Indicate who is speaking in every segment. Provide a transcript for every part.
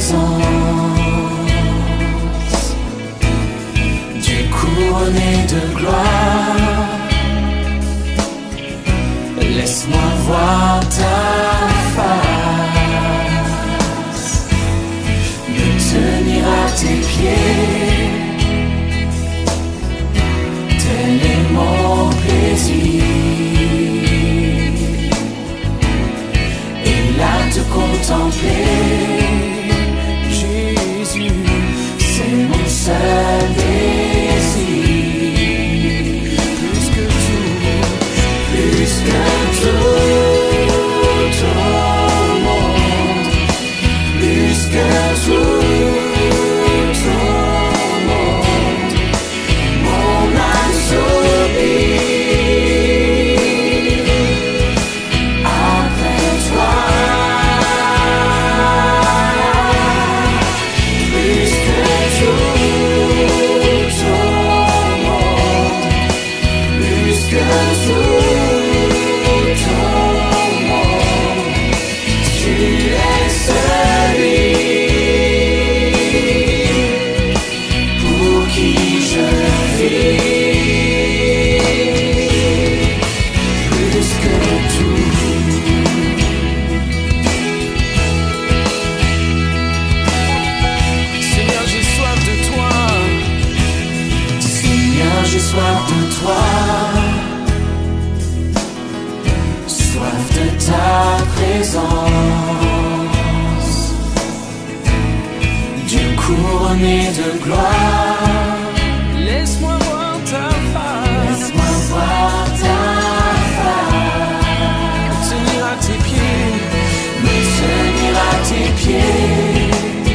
Speaker 1: présence, Dieu couronné de gloire. Laisse-moi voir ta face, me tenir à tes pieds, tel est mon plaisir, et là te contempler, Jésus, c'est mon seul désir, plus que tout au monde, plus que tout au monde, mon âme soupire après toi, plus que tout au monde, plus que tout. J'ai soif de toi, soif de ta présence, Dieu couronné de gloire. Laisse-moi voir ta face, laisse-moi voir ta face, me tenir à tes pieds, me tenir à tes pieds,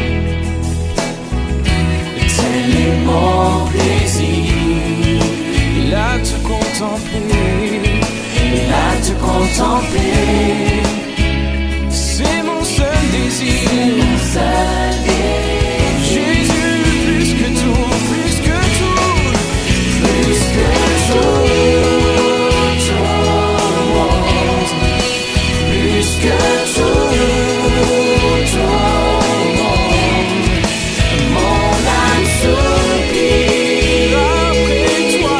Speaker 1: tel est mon plaisir. Là te contempler, là te contempler, c'est mon seul désir, c'est mon seul désir. Jésus, plus que tout, plus que tout, plus que tout au monde, plus que tout au monde, mon âme soupire après toi.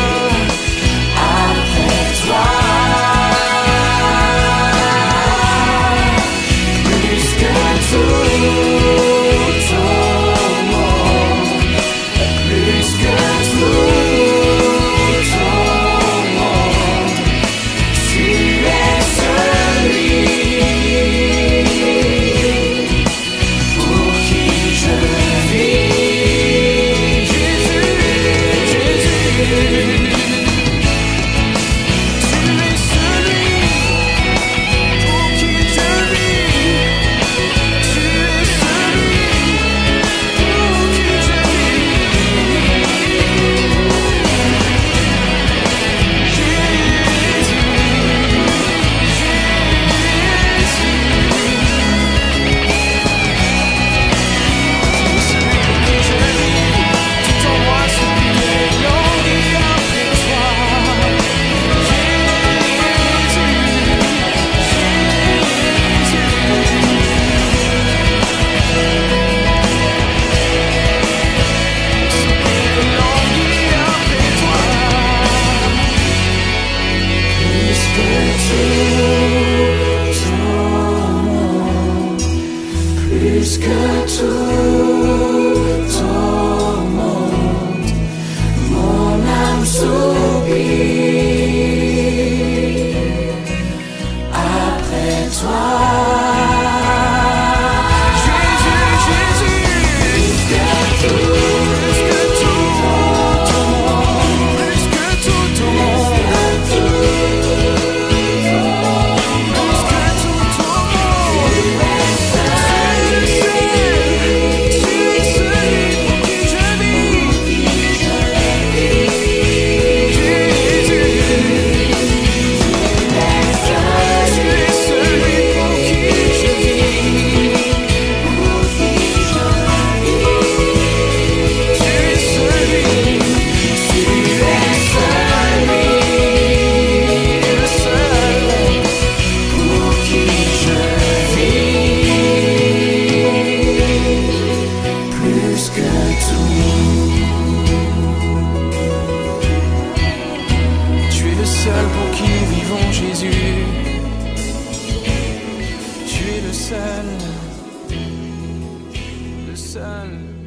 Speaker 1: Plus que tout au monde, mon âme soupire après toi. Jésus, Jésus, plus que tout, plus que tout au monde, plus que tout au monde. Pour seul pour qui vivons Jésus. Tu es le seul, le seul.